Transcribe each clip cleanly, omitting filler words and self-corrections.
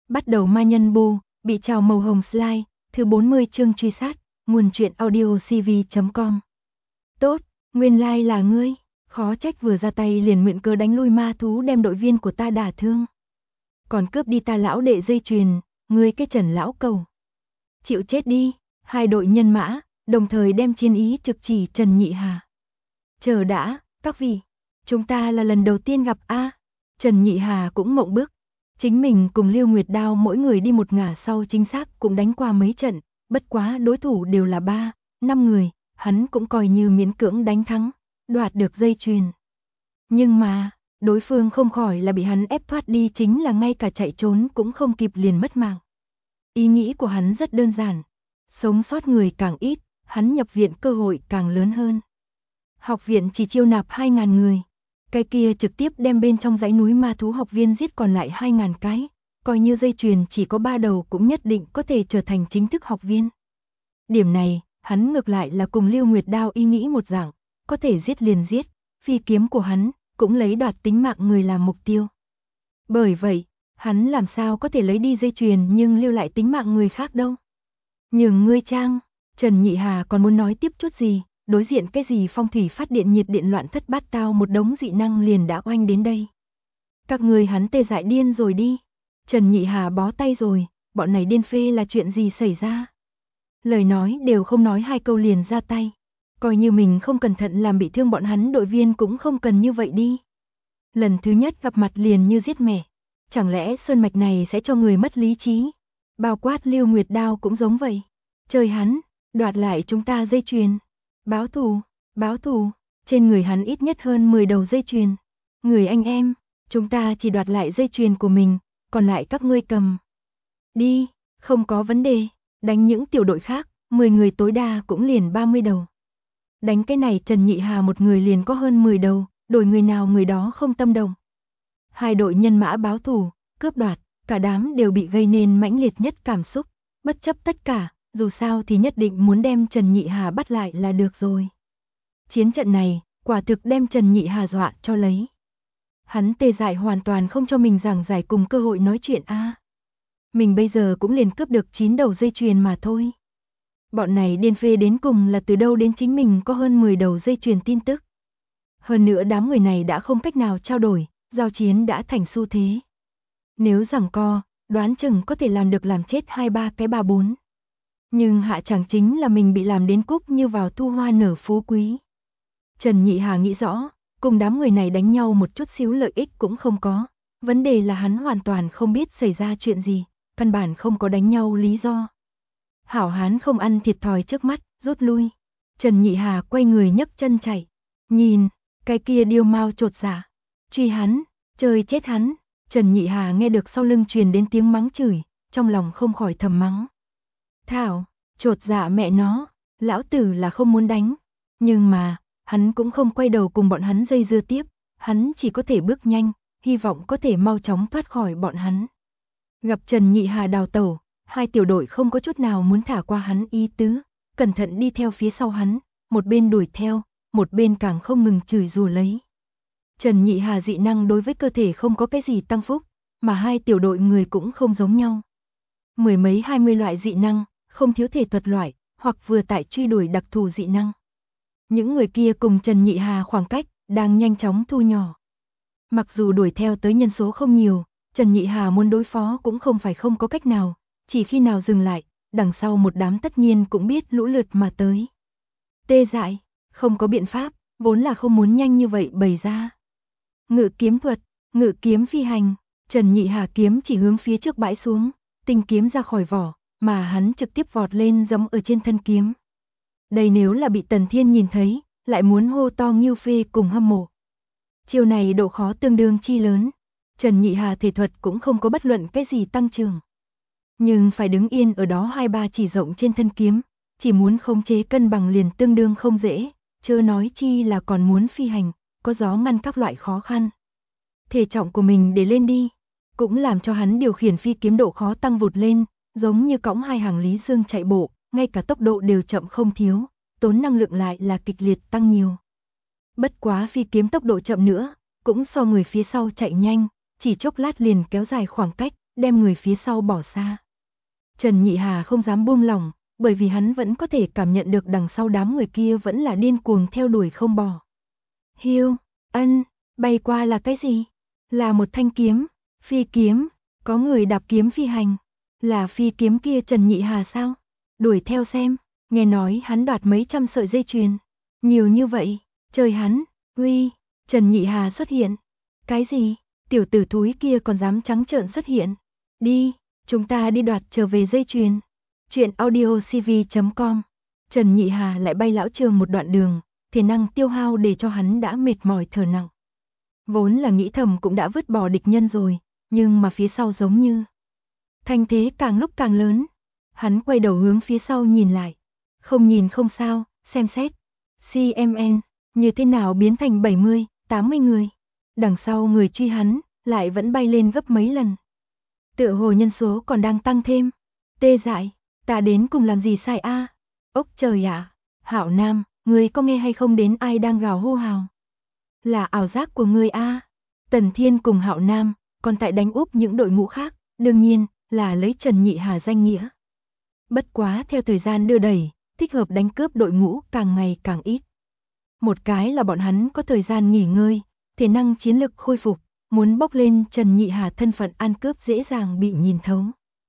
Bắt đầu ma nhân bù, bị trào màu hồng slide, thứ 40 chương truy sát, nguồn truyện audio cv.com. Tốt, nguyên lai là ngươi, khó trách vừa ra tay liền mượn cớ đánh lui ma thú đem đội viên của ta đả thương. Còn cướp đi ta lão đệ dây chuyền, ngươi cái Trần lão cầu. Chịu chết đi, hai đội nhân mã, đồng thời đem chiến ý trực chỉ Trần Nhị Hà. Chờ đã, các vị, chúng ta là lần đầu tiên gặp a. Trần Nhị Hà cũng mộng bức. Chính mình cùng Lưu Nguyệt Đao mỗi người đi một ngả sau chính xác cũng đánh qua mấy trận, bất quá đối thủ đều là 3, 5 người, hắn cũng coi như miễn cưỡng đánh thắng, đoạt được dây chuyền. Nhưng mà, đối phương không khỏi là bị hắn ép thoát đi, chính là ngay cả chạy trốn cũng không kịp liền mất mạng. Ý nghĩ của hắn rất đơn giản, sống sót người càng ít, hắn nhập viện cơ hội càng lớn hơn. Học viện chỉ chiêu nạp 2.000 người. Cái kia trực tiếp đem bên trong dãy núi ma thú học viên giết còn lại 2.000 cái, coi như dây chuyền chỉ có 3 đầu cũng nhất định có thể trở thành chính thức học viên. Điểm này, hắn ngược lại là cùng Lưu Nguyệt Đao ý nghĩ một dạng, có thể giết liền giết, phi kiếm của hắn cũng lấy đoạt tính mạng người làm mục tiêu. Bởi vậy, hắn làm sao có thể lấy đi dây chuyền nhưng lưu lại tính mạng người khác đâu. Nhường ngươi trang, Trần Nhị Hà còn muốn nói tiếp chút gì. Đối diện cái gì phong thủy phát điện nhiệt điện loạn thất bát tao một đống dị năng liền đã oanh đến đây. Các người hắn tê dại điên rồi đi. Trần Nhị Hà bó tay rồi, bọn này điên phê là chuyện gì xảy ra. Lời nói đều không nói 2 câu liền ra tay. Coi như mình không cẩn thận làm bị thương bọn hắn đội viên cũng không cần như vậy đi. Lần thứ nhất gặp mặt liền như giết mẻ. Chẳng lẽ sơn mạch này sẽ cho người mất lý trí. Bao quát Lưu Nguyệt Đao cũng giống vậy. Trời hắn, đoạt lại chúng ta dây chuyền. Báo thù, trên người hắn ít nhất hơn 10 đầu dây chuyền. Người anh em, chúng ta chỉ đoạt lại dây chuyền của mình, còn lại các ngươi cầm. Đi, không có vấn đề, đánh những tiểu đội khác, 10 người tối đa cũng liền 30 đầu. Đánh cái này Trần Nhị Hà một người liền có hơn 10 đầu, đổi người nào người đó không tâm động. Hai đội nhân mã báo thù, cướp đoạt, cả đám đều bị gây nên mãnh liệt nhất cảm xúc, bất chấp tất cả. Dù sao thì nhất định muốn đem Trần Nhị Hà bắt lại là được rồi. Chiến trận này, quả thực đem Trần Nhị Hà dọa cho lấy. Hắn tê dại hoàn toàn không cho mình giảng giải cùng cơ hội nói chuyện a. Mình bây giờ cũng liền cướp được 9 đầu dây chuyền mà thôi. Bọn này điên phê đến cùng là từ đâu đến chính mình có hơn 10 đầu dây chuyền tin tức. Hơn nữa đám người này đã không cách nào trao đổi, giao chiến đã thành xu thế. Nếu giằng co, đoán chừng có thể làm được làm chết 2-3 cái 3-4. Nhưng hạ chẳng chính là mình bị làm đến cúc như vào thu hoa nở phú quý. Trần Nhị Hà nghĩ rõ, cùng đám người này đánh nhau một chút xíu lợi ích cũng không có. Vấn đề là hắn hoàn toàn không biết xảy ra chuyện gì, căn bản không có đánh nhau lý do. Hảo hán không ăn thiệt thòi trước mắt, rút lui. Trần Nhị Hà quay người nhấc chân chạy. Nhìn, cái kia điêu mau chột dạ. Truy hắn, chơi chết hắn. Trần Nhị Hà nghe được sau lưng truyền đến tiếng mắng chửi, trong lòng không khỏi thầm mắng. Thảo, chột dạ mẹ nó, lão tử là không muốn đánh. Nhưng mà, hắn cũng không quay đầu cùng bọn hắn dây dưa tiếp, hắn chỉ có thể bước nhanh, hy vọng có thể mau chóng thoát khỏi bọn hắn. Gặp Trần Nhị Hà đào tẩu, hai tiểu đội không có chút nào muốn thả qua hắn ý tứ, cẩn thận đi theo phía sau hắn, một bên đuổi theo, một bên càng không ngừng chửi rủa lấy. Trần Nhị Hà dị năng đối với cơ thể không có cái gì tăng phúc, mà hai tiểu đội người cũng không giống nhau. 10 mấy 20 loại dị năng, không thiếu thể thuật loại, hoặc vừa tại truy đuổi đặc thù dị năng. Những người kia cùng Trần Nhị Hà khoảng cách, đang nhanh chóng thu nhỏ. Mặc dù đuổi theo tới nhân số không nhiều, Trần Nhị Hà muốn đối phó cũng không phải không có cách nào, chỉ khi nào dừng lại, đằng sau một đám tất nhiên cũng biết lũ lượt mà tới. Tê dại, không có biện pháp, vốn là không muốn nhanh như vậy bày ra. Ngự kiếm thuật, ngự kiếm phi hành, Trần Nhị Hà kiếm chỉ hướng phía trước bãi xuống, tinh kiếm ra khỏi vỏ, mà hắn trực tiếp vọt lên giẫm ở trên thân kiếm. Đây nếu là bị Tần Thiên nhìn thấy, lại muốn hô to nghiêu phê cùng hâm mộ. Chiêu này độ khó tương đương chi lớn, Trần Nhị Hà thể thuật cũng không có bất luận cái gì tăng trưởng. Nhưng phải đứng yên ở đó 2-3 chỉ rộng trên thân kiếm, chỉ muốn khống chế cân bằng liền tương đương không dễ, chớ nói chi là còn muốn phi hành, có gió ngăn các loại khó khăn. Thể trọng của mình để lên đi, cũng làm cho hắn điều khiển phi kiếm độ khó tăng vụt lên, giống như cõng 2 hàng lý dương chạy bộ, ngay cả tốc độ đều chậm không thiếu, tốn năng lượng lại là kịch liệt tăng nhiều. Bất quá phi kiếm tốc độ chậm nữa, cũng so người phía sau chạy nhanh, chỉ chốc lát liền kéo dài khoảng cách, đem người phía sau bỏ xa. Trần Nhị Hà không dám buông lỏng, bởi vì hắn vẫn có thể cảm nhận được đằng sau đám người kia vẫn là điên cuồng theo đuổi không bỏ. Hiu, ân, bay qua là cái gì? Là một thanh kiếm, phi kiếm, có người đạp kiếm phi hành. Là phi kiếm kia Trần Nhị Hà sao? Đuổi theo xem, nghe nói hắn đoạt mấy trăm sợi dây chuyền. Nhiều như vậy, trời hắn, uy, Trần Nhị Hà xuất hiện. Cái gì? Tiểu tử thúi kia còn dám trắng trợn xuất hiện. Đi, chúng ta đi đoạt trở về dây chuyền. Chuyện audiocv.com. Trần Nhị Hà lại bay lão trường một đoạn đường, thể năng tiêu hao để cho hắn đã mệt mỏi thở nặng. Vốn là nghĩ thầm cũng đã vứt bỏ địch nhân rồi, nhưng mà phía sau giống như thanh thế càng lúc càng lớn. Hắn quay đầu hướng phía sau nhìn lại. Không nhìn không sao, xem xét. CMN, như thế nào biến thành 70, 80 người. Đằng sau người truy hắn, lại vẫn bay lên gấp mấy lần. Tựa hồ nhân số còn đang tăng thêm. Tê dại, ta đến cùng làm gì sai a? Ốc trời ạ, Hạo Nam, ngươi có nghe hay không đến ai đang gào hô hào? Là ảo giác của ngươi a? Tần Thiên cùng Hạo Nam, còn tại đánh úp những đội ngũ khác, đương nhiên là lấy Trần Nhị Hà danh nghĩa. Bất quá theo thời gian đưa đẩy, thích hợp đánh cướp đội ngũ càng ngày càng ít. Một cái là bọn hắn có thời gian nghỉ ngơi, thể năng chiến lực khôi phục, muốn bốc lên Trần Nhị Hà thân phận ăn cướp dễ dàng bị nhìn thấu.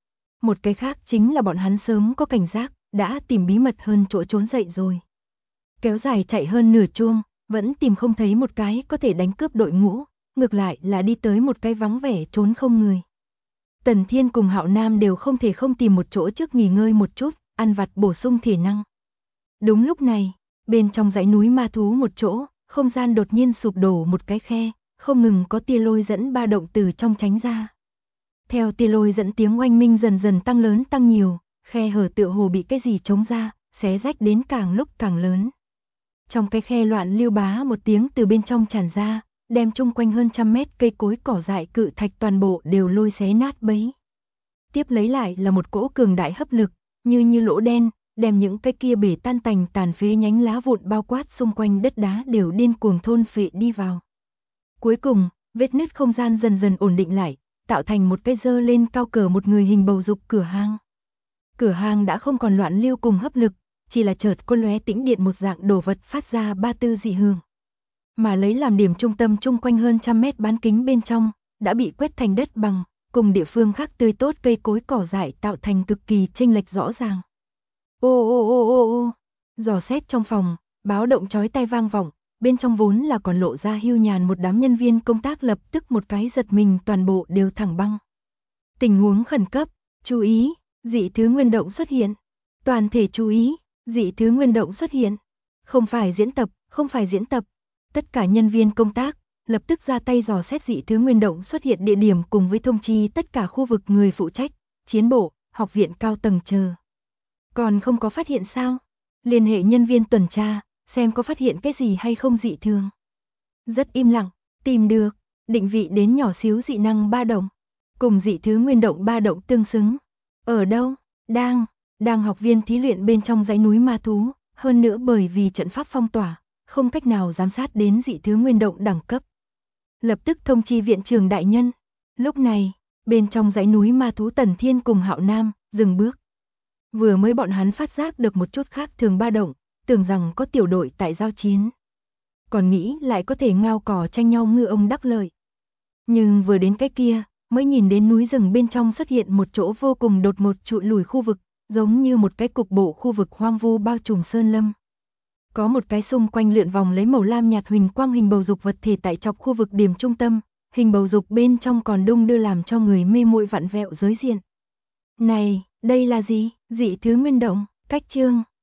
Một cái khác chính là bọn hắn sớm có cảnh giác, đã tìm bí mật hơn chỗ trốn dậy rồi. Kéo dài chạy hơn nửa chuông, vẫn tìm không thấy một cái có thể đánh cướp đội ngũ, ngược lại là đi tới một cái vắng vẻ trốn không người. Tần Thiên cùng Hạo Nam đều không thể không tìm một chỗ trước nghỉ ngơi một chút, ăn vặt bổ sung thể năng. Đúng lúc này, bên trong dãy núi ma thú một chỗ, không gian đột nhiên sụp đổ một cái khe, không ngừng có tia lôi dẫn ba động từ trong tránh ra. Theo tia lôi dẫn tiếng oanh minh dần dần tăng lớn tăng nhiều, khe hở tựa hồ bị cái gì chống ra, xé rách đến càng lúc càng lớn. Trong cái khe loạn lưu bá một tiếng từ bên trong tràn ra, đem chung quanh hơn 100 mét cây cối cỏ dại cự thạch toàn bộ đều lôi xé nát bấy. Tiếp lấy lại là một cỗ cường đại hấp lực, như lỗ đen, đem những cái kia bể tan tành tàn phế nhánh lá vụn bao quát xung quanh đất đá đều điên cuồng thôn phệ đi vào. Cuối cùng, vết nứt không gian dần dần ổn định lại, tạo thành một cái dơ lên cao cỡ một người hình bầu dục cửa hang. Cửa hang đã không còn loạn lưu cùng hấp lực, chỉ là chợt có lóe tĩnh điện một dạng đồ vật phát ra ba tư dị hương. Mà lấy làm điểm trung tâm chung quanh hơn 100 mét bán kính bên trong, đã bị quét thành đất bằng, cùng địa phương khác tươi tốt cây cối cỏ dại tạo thành cực kỳ chênh lệch rõ ràng. Ô, dò xét trong phòng, báo động chói tai vang vọng, bên trong vốn là còn lộ ra hiu nhàn một đám nhân viên công tác lập tức một cái giật mình toàn bộ đều thẳng băng. Tình huống khẩn cấp, chú ý, dị thứ nguyên động xuất hiện. Toàn thể chú ý, dị thứ nguyên động xuất hiện. Không phải diễn tập. Tất cả nhân viên công tác, lập tức ra tay dò xét dị thứ nguyên động xuất hiện địa điểm cùng với thông chi tất cả khu vực người phụ trách, chiến bộ, học viện cao tầng chờ. Còn không có phát hiện sao? Liên hệ nhân viên tuần tra, xem có phát hiện cái gì hay không dị thường. Rất im lặng, tìm được, định vị đến nhỏ xíu dị năng ba động, cùng dị thứ nguyên động ba động tương xứng. Ở đâu? Đang học viên thí luyện bên trong dãy núi ma thú, hơn nữa bởi vì trận pháp phong tỏa, không cách nào giám sát đến dị thứ nguyên động đẳng cấp. Lập tức thông chi viện trưởng đại nhân. Lúc này, bên trong dãy núi ma thú Tần Thiên cùng Hạo Nam dừng bước. Vừa mới bọn hắn phát giác được một chút khác thường ba động, tưởng rằng có tiểu đội tại giao chiến. Còn nghĩ lại có thể ngao cỏ tranh nhau ngư ông đắc lợi. Nhưng vừa đến cái kia, mới nhìn đến núi rừng bên trong xuất hiện một chỗ vô cùng đột ngột trụi lùi khu vực, giống như một cái cục bộ khu vực hoang vu bao trùm sơn lâm. Có một cái xung quanh lượn vòng lấy màu lam nhạt huỳnh quang hình bầu dục vật thể tại chọc khu vực điểm trung tâm, hình bầu dục bên trong còn đung đưa làm cho người mê muội vặn vẹo giới diện. Này, đây là gì? Dị thứ nguyên động, cách chương.